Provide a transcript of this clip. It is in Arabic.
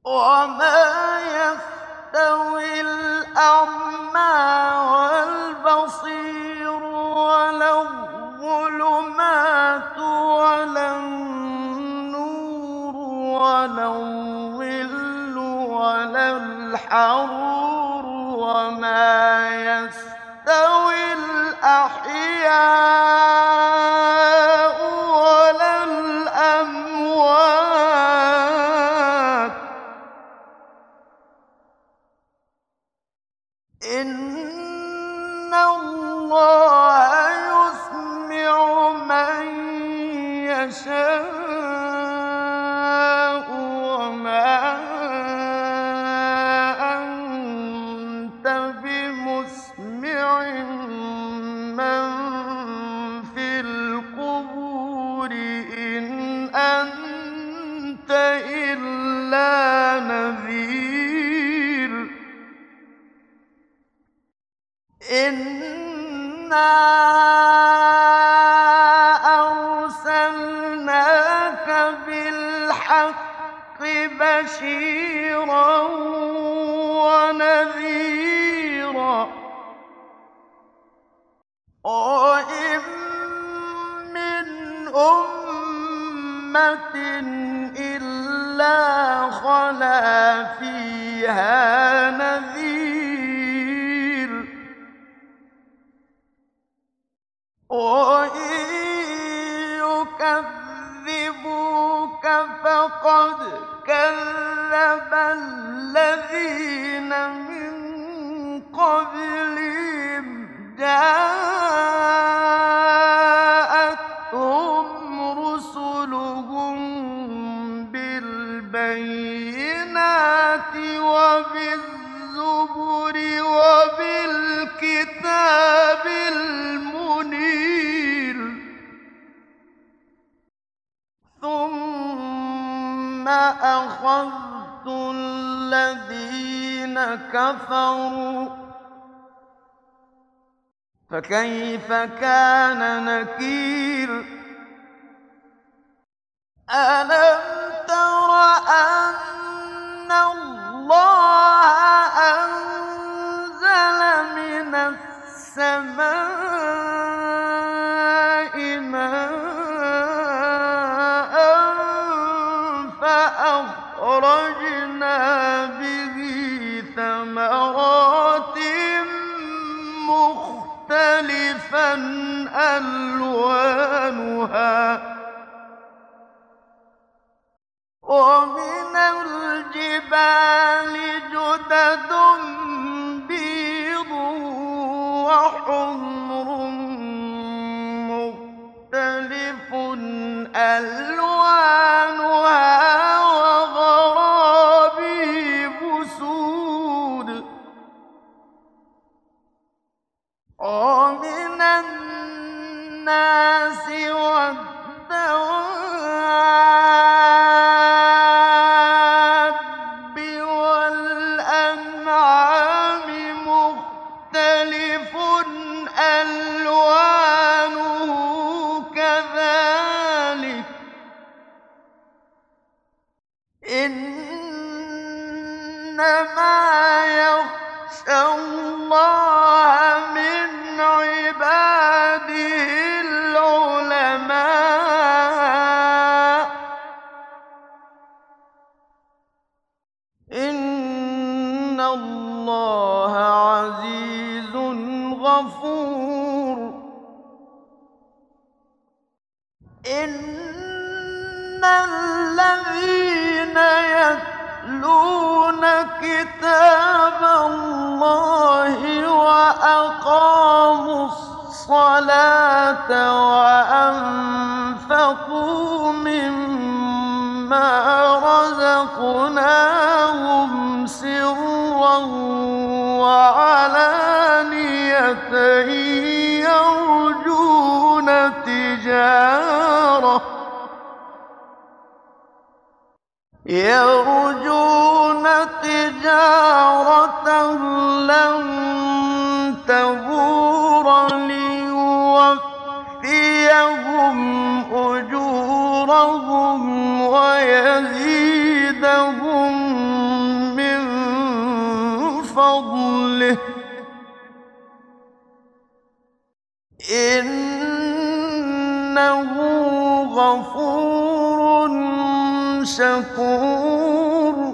وما يستوي الأعمى والبصير ولا الظلمات ولا النور ولا الظل ولا الحرور وما يستوي الأحياء ولا الأموات إن الله يسمع من يشاء وما أنت بمسمع من في القبور إن أنت إلا نذير إنا أرسلناك بالحق بشيرا ونذيرا وإن من أمة إلا خلا فيها نذير وإن يكذبوك فقد كذب الذين من قبلهم جاءتهم رسلهم بالبينات وبالزبر وبالكتاب المنير ثم أخذت الذين كفروا فكيف كان نكير ألم تر أن الله أنزل من السماء ماء فأخرجنا به ثمرات مختلفا ألوانها ومن الجبال جدد بيض وحمر مختلف ألوانها وغرابيب سود ومن الناس والدواب والأنعام مختلف ألوانه كذلك إنما يخشى الله من عباده العلماء إن الله عزيز غفور إن الذين يتلون كتاب الله وأقاموا الصلاة وأنفقوا مما رزقناهم سرا وعلانية يرجون تجارة لن تبور ليوفيهم أجورهم ويزيدهم فضله إنه غفور شكور